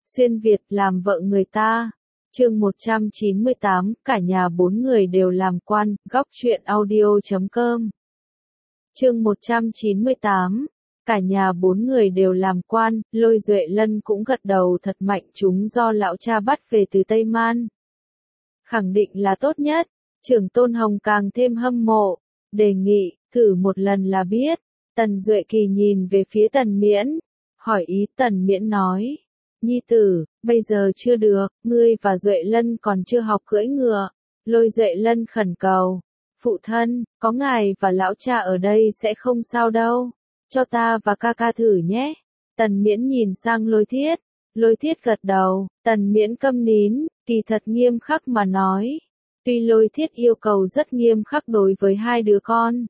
Xuyên Việt làm vợ người ta. Chương 198, cả nhà 4 người đều làm quan, góc truyện audio.com. Chương 198, cả nhà 4 người đều làm quan, Lôi Duệ Lân cũng gật đầu thật mạnh, chúng do lão cha bắt về từ Tây Man. Khẳng định là tốt nhất. Trưởng Tôn Hồng càng thêm hâm mộ, đề nghị, thử một lần là biết. Tần Duệ Kỳ nhìn về phía Tần Miễn, hỏi ý. Tần Miễn nói, nhi tử, bây giờ chưa được, ngươi và Duệ Lân còn chưa học cưỡi ngựa. Lôi Duệ Lân khẩn cầu, phụ thân, có ngài và lão cha ở đây sẽ không sao đâu, cho ta và ca ca thử nhé. Tần Miễn nhìn sang Lôi Thiết gật đầu. Tần Miễn câm nín, kỳ thật nghiêm khắc mà nói. Tuy Lôi Thiết yêu cầu rất nghiêm khắc đối với hai đứa con,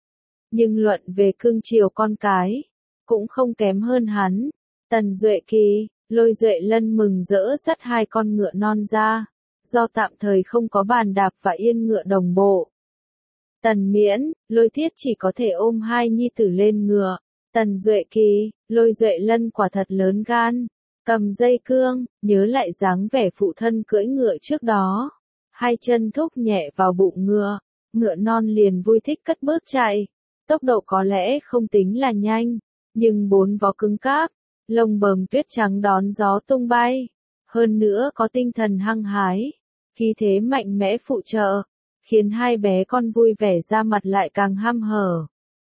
nhưng luận về cưng chiều con cái, cũng không kém hơn hắn. Tần Duệ Kỳ, Lôi Duệ Lân mừng rỡ dắt hai con ngựa non ra, do tạm thời không có bàn đạp và yên ngựa đồng bộ. Tần Miễn, Lôi Thiết chỉ có thể ôm hai nhi tử lên ngựa. Tần Duệ Kỳ, Lôi Duệ Lân quả thật lớn gan, cầm dây cương, nhớ lại dáng vẻ phụ thân cưỡi ngựa trước đó. Hai chân thúc nhẹ vào bụng ngựa, ngựa non liền vui thích cất bước chạy. Tốc độ có lẽ không tính là nhanh, nhưng bốn vó cứng cáp, lông bờm tuyết trắng đón gió tung bay. Hơn nữa có tinh thần hăng hái, khí thế mạnh mẽ phụ trợ, khiến hai bé con vui vẻ ra mặt lại càng hăm hở.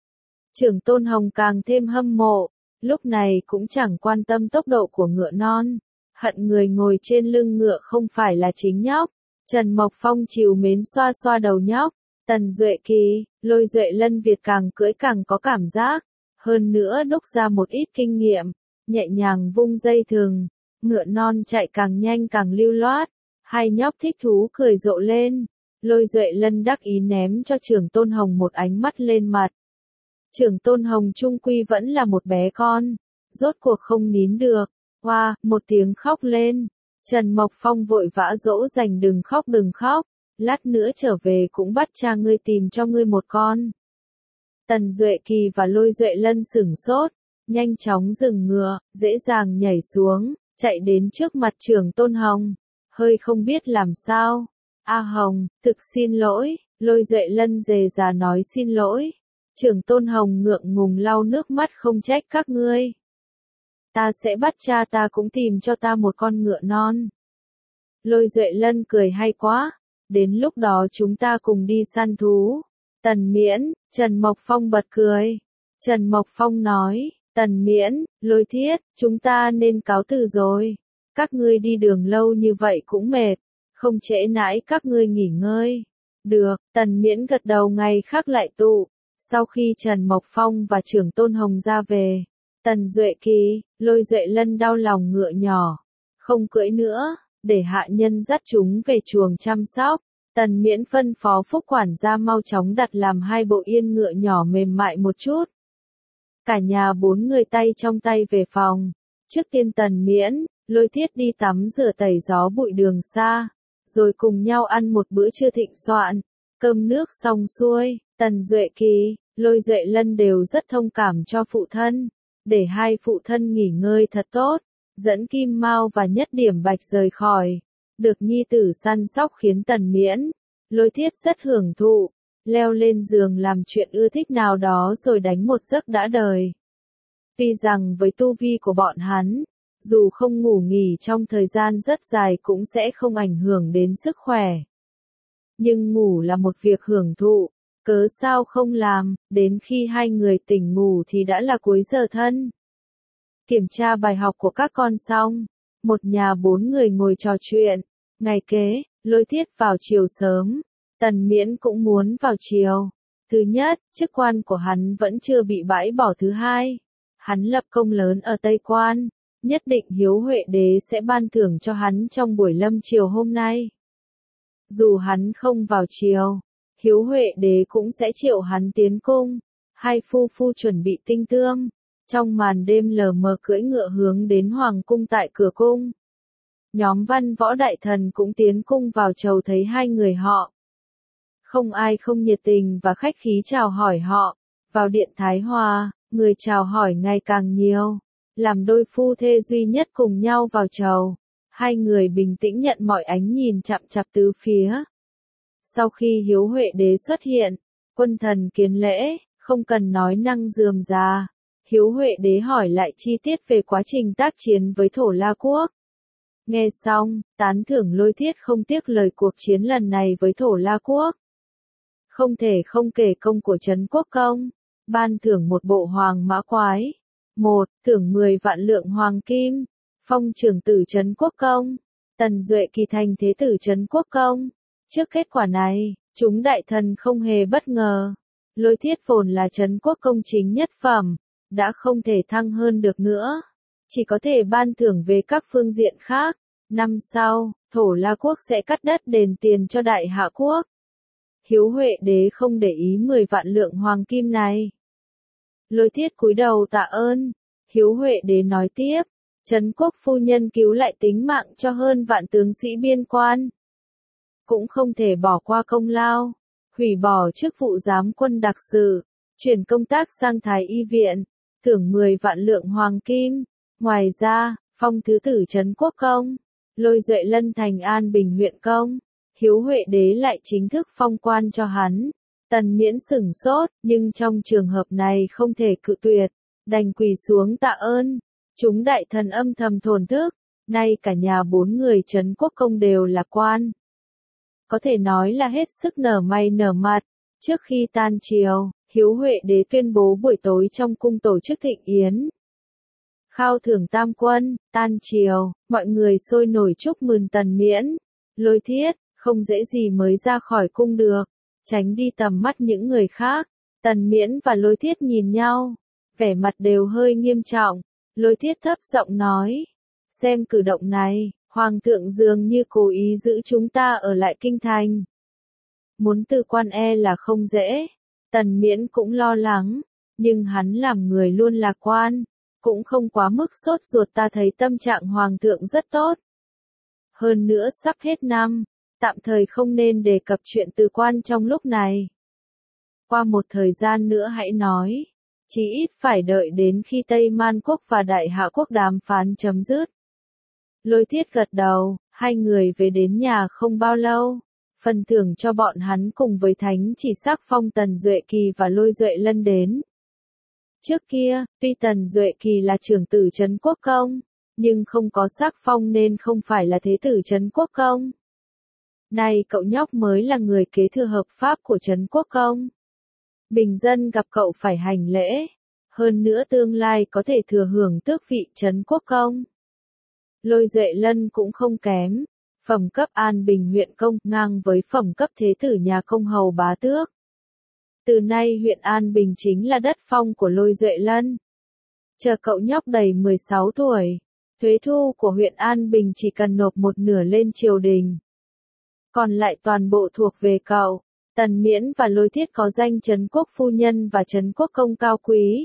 Trưởng Tôn Hồng càng thêm hâm mộ, lúc này cũng chẳng quan tâm tốc độ của ngựa non, hận người ngồi trên lưng ngựa không phải là chính nhóc. Trần Mộc Phong trìu mến xoa xoa đầu nhóc. Tần Duệ Kỳ, Lôi Duệ Lân Việt càng cưỡi càng có cảm giác, hơn nữa đúc ra một ít kinh nghiệm, nhẹ nhàng vung dây thừng, ngựa non chạy càng nhanh càng lưu loát. Hai nhóc thích thú cười rộ lên. Lôi Duệ Lân đắc ý ném cho Trưởng Tôn Hồng một ánh mắt lên mặt. Trưởng Tôn Hồng chung quy vẫn là một bé con, rốt cuộc không nín được, hoa, một tiếng khóc lên. Trần Mộc Phong vội vã dỗ dành đừng khóc, lát nữa trở về cũng bắt cha ngươi tìm cho ngươi một con. Tần Duệ Kỳ và Lôi Duệ Lân sửng sốt, nhanh chóng dừng ngựa, dễ dàng nhảy xuống, chạy đến trước mặt Trưởng Tôn Hồng, hơi không biết làm sao. A Hồng, thực xin lỗi. Lôi Duệ Lân dề già nói xin lỗi. Trưởng Tôn Hồng ngượng ngùng lau nước mắt, không trách các ngươi. Ta sẽ bắt cha ta cũng tìm cho ta một con ngựa non. Lôi Duệ Lân cười hay quá, đến lúc đó chúng ta cùng đi săn thú. Tần Miễn, Trần Mộc Phong bật cười. Trần Mộc Phong nói, Tần Miễn, Lôi Thiết, chúng ta nên cáo từ rồi. Các ngươi đi đường lâu như vậy cũng mệt, không trễ nãi các ngươi nghỉ ngơi. Được, Tần Miễn gật đầu. Ngày khác lại tụ. Sau khi Trần Mộc Phong và Trưởng Tôn Hồng ra về, Tần Duệ Kỳ, Lôi Duệ Lân đau lòng ngựa nhỏ, không cưỡi nữa, để hạ nhân dắt chúng về chuồng chăm sóc. Tần Miễn phân phó Phúc quản gia mau chóng đặt làm hai bộ yên ngựa nhỏ mềm mại một chút. Cả nhà 4 người tay trong tay về phòng. Trước tiên Tần Miễn, Lôi Thiết đi tắm rửa tẩy gió bụi đường xa, rồi cùng nhau ăn một bữa trưa thịnh soạn. Cơm nước xong xuôi, Tần Duệ Kỳ, Lôi Duệ Lân đều rất thông cảm cho phụ thân, để hai phụ thân nghỉ ngơi thật tốt, dẫn Kim Mao và Nhất Điểm Bạch rời khỏi. Được nhi tử săn sóc khiến Tần Miễn, Lôi Thiết rất hưởng thụ, leo lên giường làm chuyện ưa thích nào đó rồi đánh một giấc đã đời. Tuy rằng với tu vi của bọn hắn, dù không ngủ nghỉ trong thời gian rất dài cũng sẽ không ảnh hưởng đến sức khỏe. Nhưng ngủ là một việc hưởng thụ, cớ sao không làm, đến khi hai người tỉnh ngủ thì đã là cuối giờ thân. Kiểm tra bài học của các con xong, một nhà 4 người ngồi trò chuyện. Ngày kế, Lôi Thiết vào chiều sớm, Tần Miễn cũng muốn vào chiều. Thứ nhất, chức quan của hắn vẫn chưa bị bãi bỏ. Thứ hai, hắn lập công lớn ở Tây Quan, nhất định Hiếu Huệ Đế sẽ ban thưởng cho hắn trong buổi lâm chiều hôm nay. Dù hắn không vào chiều, Hiếu Huệ Đế cũng sẽ triệu hắn tiến cung. Hai phu phu chuẩn bị tinh tươm, trong màn đêm lờ mờ cưỡi ngựa hướng đến hoàng cung. Tại cửa cung, nhóm văn võ đại thần cũng tiến cung vào chầu thấy hai người họ. Không ai không nhiệt tình và khách khí chào hỏi họ. Vào điện Thái Hòa, người chào hỏi ngày càng nhiều. làm đôi phu thê duy nhất cùng nhau vào chầu. Hai người bình tĩnh nhận mọi ánh nhìn chằm chằm tứ phía. Sau khi Hiếu Huệ Đế xuất hiện, quân thần kiến lễ, không cần nói năng rườm rà. Hiếu Huệ Đế hỏi lại chi tiết về quá trình tác chiến với Thổ La Quốc. Nghe xong, tán thưởng Lôi Thiết không tiếc lời cuộc chiến lần này với Thổ La Quốc. Không thể không kể công của Trấn Quốc Công, ban thưởng một bộ hoàng mã quái. 1. Thưởng 10 vạn lượng hoàng kim, phong trưởng tử Trấn Quốc Công, Tần Duệ Kỳ thành thế tử Trấn Quốc Công. Trước kết quả này, chúng đại thần không hề bất ngờ. Lôi Thiết vốn là Trấn Quốc Công chính nhất phẩm, đã không thể thăng hơn được nữa. Chỉ có thể ban thưởng về các phương diện khác. Năm sau, Thổ La Quốc sẽ cắt đất đền tiền cho Đại Hạ Quốc. Hiếu Huệ Đế không để ý 10 vạn lượng hoàng kim này. Lôi Thiết cúi đầu tạ ơn. Hiếu Huệ Đế nói tiếp, Trấn Quốc phu nhân cứu lại tính mạng cho hơn vạn tướng sĩ biên quan. Cũng không thể bỏ qua công lao, hủy bỏ chức vụ giám quân đặc sự, chuyển công tác sang Thái Y viện, thưởng 10 vạn lượng hoàng kim. Ngoài ra, phong thứ tử Trấn Quốc Công, Lôi Duệ Lân thành An Bình huyện công. Hiếu Huệ Đế lại chính thức phong quan cho hắn. Tần Miễn sửng sốt, nhưng trong trường hợp này không thể cự tuyệt, đành quỳ xuống tạ ơn. Chúng đại thần âm thầm thổn thức, nay cả nhà 4 người Trấn Quốc Công đều là quan. Có thể nói là hết sức nở mày nở mặt. Trước khi tan triều, Hiếu Huệ Đế tuyên bố buổi tối trong cung tổ chức thịnh yến. Khao thưởng tam quân, tan triều, mọi người sôi nổi chúc mừng Tần Miễn. Lôi Thiết, không dễ gì mới ra khỏi cung được, tránh đi tầm mắt những người khác. Tần Miễn và Lôi Thiết nhìn nhau, vẻ mặt đều hơi nghiêm trọng. Lôi Thiết thấp giọng nói, xem cử động này, Hoàng thượng dường như cố ý giữ chúng ta ở lại kinh thành. Muốn từ quan e là không dễ. Tần Miễn cũng lo lắng, nhưng hắn làm người luôn lạc quan, cũng không quá mức sốt ruột. Ta thấy tâm trạng Hoàng thượng rất tốt. Hơn nữa sắp hết năm, tạm thời không nên đề cập chuyện từ quan trong lúc này. Qua một thời gian nữa hãy nói, chí ít phải đợi đến khi Tây Man Quốc và Đại Hạ Quốc đàm phán chấm dứt. Lôi Thiết gật đầu, hai người về đến nhà không bao lâu. Phần thưởng cho bọn hắn cùng với thánh chỉ sắc phong Tần Duệ Kỳ và Lôi Duệ Lân đến. Trước kia, tuy Tần Duệ Kỳ là trưởng tử Trấn Quốc Công, nhưng không có sắc phong nên không phải là thế tử Trấn Quốc Công. Nay cậu nhóc mới là người kế thừa hợp pháp của Trấn Quốc Công. Bình dân gặp cậu phải hành lễ, hơn nữa tương lai có thể thừa hưởng tước vị Trấn Quốc Công. Lôi Duệ Lân cũng không kém, phẩm cấp An Bình huyện công ngang với phẩm cấp thế tử nhà công hầu bá tước. Từ nay huyện An Bình chính là đất phong của Lôi Duệ Lân. Chờ cậu nhóc đầy 16 tuổi, thuế thu của huyện An Bình chỉ cần nộp một nửa lên triều đình. Còn lại toàn bộ thuộc về cậu. Tần Miễn và Lôi Thiết có danh Trấn Quốc phu nhân và Trấn Quốc công cao quý,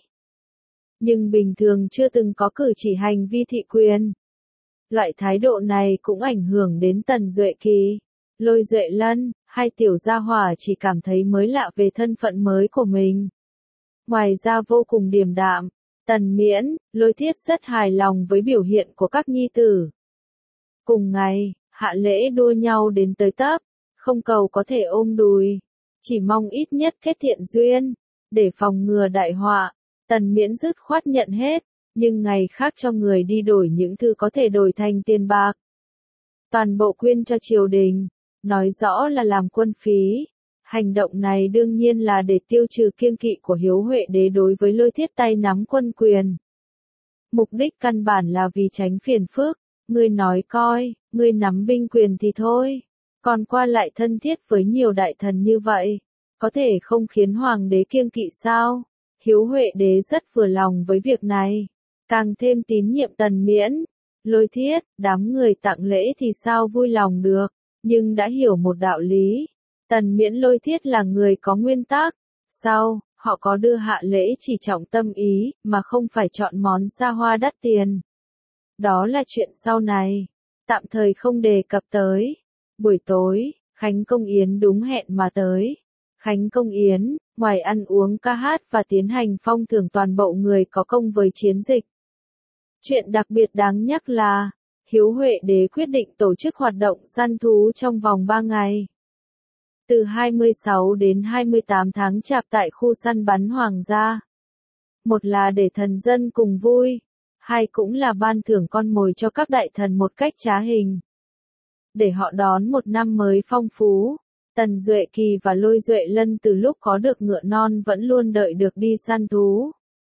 nhưng bình thường chưa từng có cử chỉ hành vi thị quyền. Loại thái độ này cũng ảnh hưởng đến Tần Duệ Kỳ, Lôi Duệ Lân, hai tiểu gia hỏa chỉ cảm thấy mới lạ về thân phận mới của mình. Ngoài ra vô cùng điềm đạm, Tần Miễn, Lôi Thiết rất hài lòng với biểu hiện của các nhi tử. Cùng ngày, hạ lễ đua nhau đến tới tấp, không cầu có thể ôm đùi, chỉ mong ít nhất kết thiện duyên, để phòng ngừa đại họa. Tần Miễn dứt khoát nhận hết, nhưng ngày khác cho người đi đổi những thứ có thể đổi thành tiền bạc. Toàn bộ quyên cho triều đình, nói rõ là làm quân phí. Hành động này đương nhiên là để tiêu trừ kiêng kỵ của Hiếu Huệ Đế đối với Lôi Thiết tay nắm quân quyền. Mục đích căn bản là vì tránh phiền phức. Ngươi nói coi, ngươi nắm binh quyền thì thôi, còn qua lại thân thiết với nhiều đại thần như vậy, có thể không khiến hoàng đế kiêng kỵ sao? Hiếu Huệ Đế rất vừa lòng với việc này, càng thêm tín nhiệm Tần Miễn. Lôi Thiết, đám người tặng lễ thì sao vui lòng được, nhưng đã hiểu một đạo lý. Tần Miễn Lôi Thiết là người có nguyên tắc, sau, họ có đưa hạ lễ chỉ trọng tâm ý, mà không phải chọn món xa hoa đắt tiền. Đó là chuyện sau này, tạm thời không đề cập tới. Buổi tối, Khánh Công Yến đúng hẹn mà tới. Khánh Công Yến, ngoài ăn uống ca hát và tiến hành phong thưởng toàn bộ người có công với chiến dịch, Chuyện đặc biệt đáng nhắc là, Hiếu Huệ Đế quyết định tổ chức hoạt động săn thú trong vòng 3 ngày. Từ 26 đến 28 tháng Chạp tại khu săn bắn Hoàng gia. Một là để thần dân cùng vui, hai cũng là ban thưởng con mồi cho các đại thần một cách trá hình. Để họ đón một năm mới phong phú, Tần Duệ Kỳ và Lôi Duệ Lân từ lúc có được ngựa non vẫn luôn đợi được đi săn thú.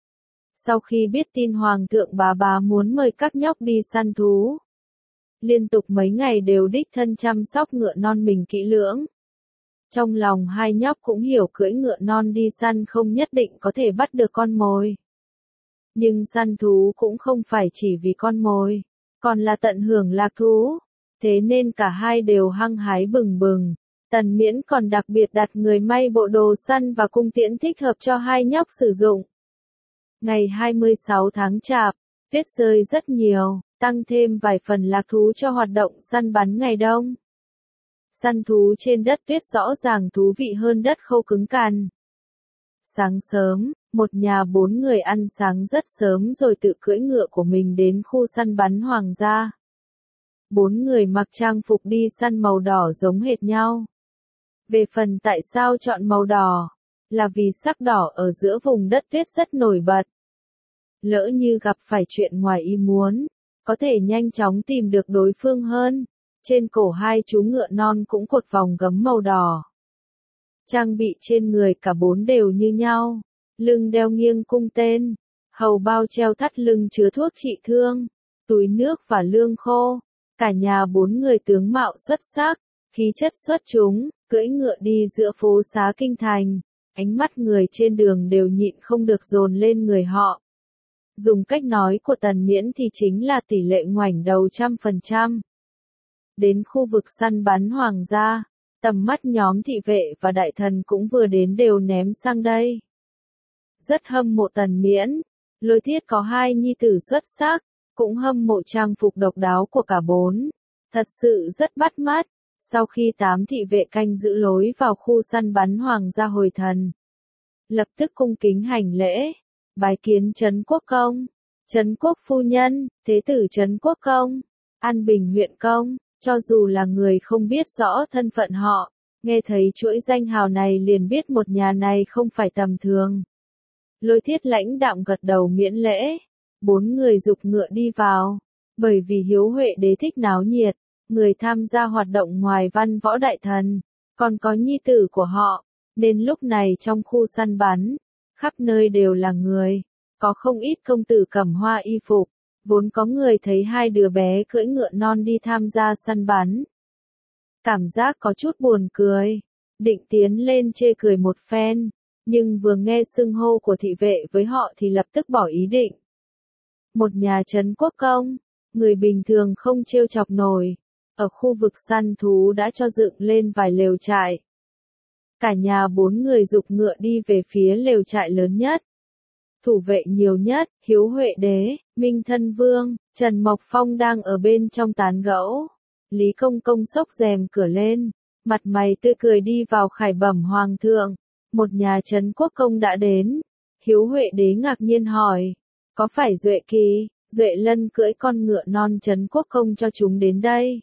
Sau khi biết tin Hoàng thượng bà muốn mời các nhóc đi săn thú, liên tục mấy ngày đều đích thân chăm sóc ngựa non mình kỹ lưỡng. Trong lòng hai nhóc cũng hiểu cưỡi ngựa non đi săn không nhất định có thể bắt được con mồi. Nhưng săn thú cũng không phải chỉ vì con mồi, còn là tận hưởng lạc thú. Thế nên cả hai đều hăng hái bừng bừng. Tần Miễn còn đặc biệt đặt người may bộ đồ săn và cung tiễn thích hợp cho hai nhóc sử dụng. Ngày 26 tháng Chạp, tuyết rơi rất nhiều, tăng thêm vài phần lạc thú cho hoạt động săn bắn ngày đông. Săn thú trên đất tuyết rõ ràng thú vị hơn đất khô cứng cằn. Sáng sớm, một nhà 4 người ăn sáng rất sớm rồi tự cưỡi ngựa của mình đến khu săn bắn Hoàng gia. 4 người mặc trang phục đi săn màu đỏ giống hệt nhau. Về phần tại sao chọn màu đỏ, là vì sắc đỏ ở giữa vùng đất tuyết rất nổi bật. Lỡ như gặp phải chuyện ngoài ý muốn, có thể nhanh chóng tìm được đối phương hơn. Trên cổ hai chú ngựa non cũng cột vòng gấm màu đỏ. Trang bị trên người cả 4 đều như nhau, lưng đeo nghiêng cung tên, hầu bao treo thắt lưng chứa thuốc trị thương, túi nước và lương khô. Cả nhà 4 người tướng mạo xuất sắc, khí chất xuất chúng, cưỡi ngựa đi giữa phố xá kinh thành, ánh mắt người trên đường đều nhịn không được dồn lên người họ. Dùng cách nói của Tần Miễn thì chính là tỷ lệ ngoảnh đầu 100%. Đến khu vực săn bắn Hoàng gia, tầm mắt nhóm thị vệ và đại thần cũng vừa đến đều ném sang đây. Rất hâm mộ Tần Miễn, Lôi Thiết có 2 nhi tử xuất sắc, cũng hâm mộ trang phục độc đáo của cả 4. Thật sự rất bắt mắt. Sau khi 8 thị vệ canh giữ lối vào khu săn bắn Hoàng gia hồi thần, lập tức cung kính hành lễ, bái kiến Trấn Quốc công, Trấn Quốc phu nhân, thế tử Trấn Quốc công, An Bình huyện công. Cho dù là người không biết rõ thân phận họ, nghe thấy chuỗi danh hào này liền biết một nhà này không phải tầm thường. Lôi Thiết lãnh đạm gật đầu miễn lễ, 4 người giục ngựa đi vào. Bởi vì Hiếu Huệ Đế thích náo nhiệt, người tham gia hoạt động ngoài văn võ đại thần, còn có nhi tử của họ, nên lúc này trong khu săn bắn, khắp nơi đều là người, có không ít công tử cẩm hoa y phục. Vốn có người thấy 2 đứa bé cưỡi ngựa non đi tham gia săn bắn. Cảm giác có chút buồn cười, định tiến lên chê cười một phen, nhưng vừa nghe xưng hô của thị vệ với họ thì lập tức bỏ ý định. Một nhà Trấn Quốc công, người bình thường không trêu chọc nổi, ở khu vực săn thú đã cho dựng lên vài lều trại. Cả nhà 4 người giục ngựa đi về phía lều trại lớn nhất. Thủ vệ nhiều nhất, Hiếu Huệ Đế, Minh Thân Vương, Trần Mộc Phong đang ở bên trong tán gẫu. Lý Công Công xốc rèm cửa lên, mặt mày tươi cười đi vào khải bẩm Hoàng thượng. Một nhà Trấn Quốc công đã đến. Hiếu Huệ Đế ngạc nhiên hỏi, có phải Duệ Kỳ, Duệ Lân cưỡi con ngựa non Trấn Quốc công cho chúng đến đây?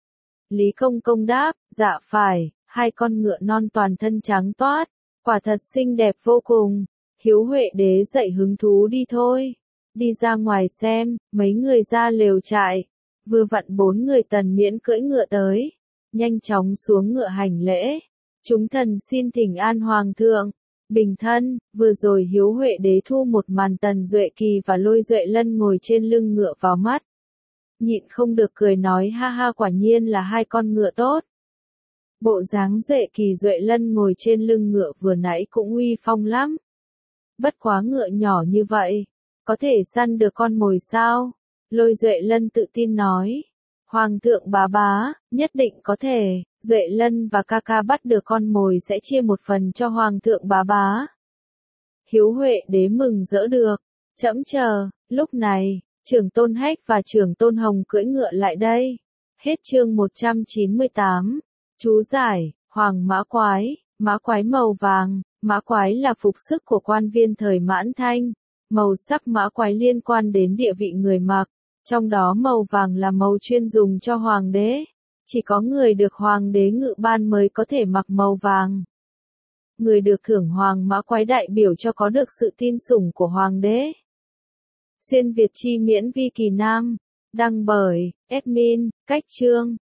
Lý Công Công đáp, dạ phải, 2 con ngựa non toàn thân trắng toát, quả thật xinh đẹp vô cùng. Hiếu Huệ Đế dậy hứng thú đi thôi, đi ra ngoài xem. Mấy người ra lều trại, vừa vặn 4 người Tần Miễn cưỡi ngựa tới, nhanh chóng xuống ngựa hành lễ. Chúng thần xin thỉnh an Hoàng thượng. Bình thân, vừa rồi Hiếu Huệ Đế thu một màn Tần Duệ Kỳ và Lôi Duệ Lân ngồi trên lưng ngựa vào mắt. Nhịn không được cười nói ha ha, quả nhiên là 2 con ngựa tốt. Bộ dáng Duệ Kỳ Duệ Lân ngồi trên lưng ngựa vừa nãy cũng uy phong lắm. Bất quá ngựa nhỏ như vậy, có thể săn được con mồi sao? Lôi Duệ Lân tự tin nói. Hoàng thượng bá, nhất định có thể. Duệ Lân và ca ca bắt được con mồi sẽ chia một phần cho Hoàng thượng bá. Hiếu Huệ Đế mừng rỡ được. Trẫm chờ. Lúc này, Trưởng Tôn Hách và Trưởng Tôn Hồng cưỡi ngựa lại đây. Hết chương 198. Chú giải, Hoàng mã quái màu vàng. Mã quái là phục sức của quan viên thời Mãn Thanh, Màu sắc mã quái liên quan đến địa vị người mặc, trong đó màu vàng là màu chuyên dùng cho hoàng đế. Chỉ có người được hoàng đế ngự ban mới có thể mặc màu vàng. Người được thưởng hoàng mã quái đại biểu cho có được sự tin sủng của hoàng đế. Xuyên Việt chi miễn vi kỳ nam. Đăng bởi admin, Cách Chương.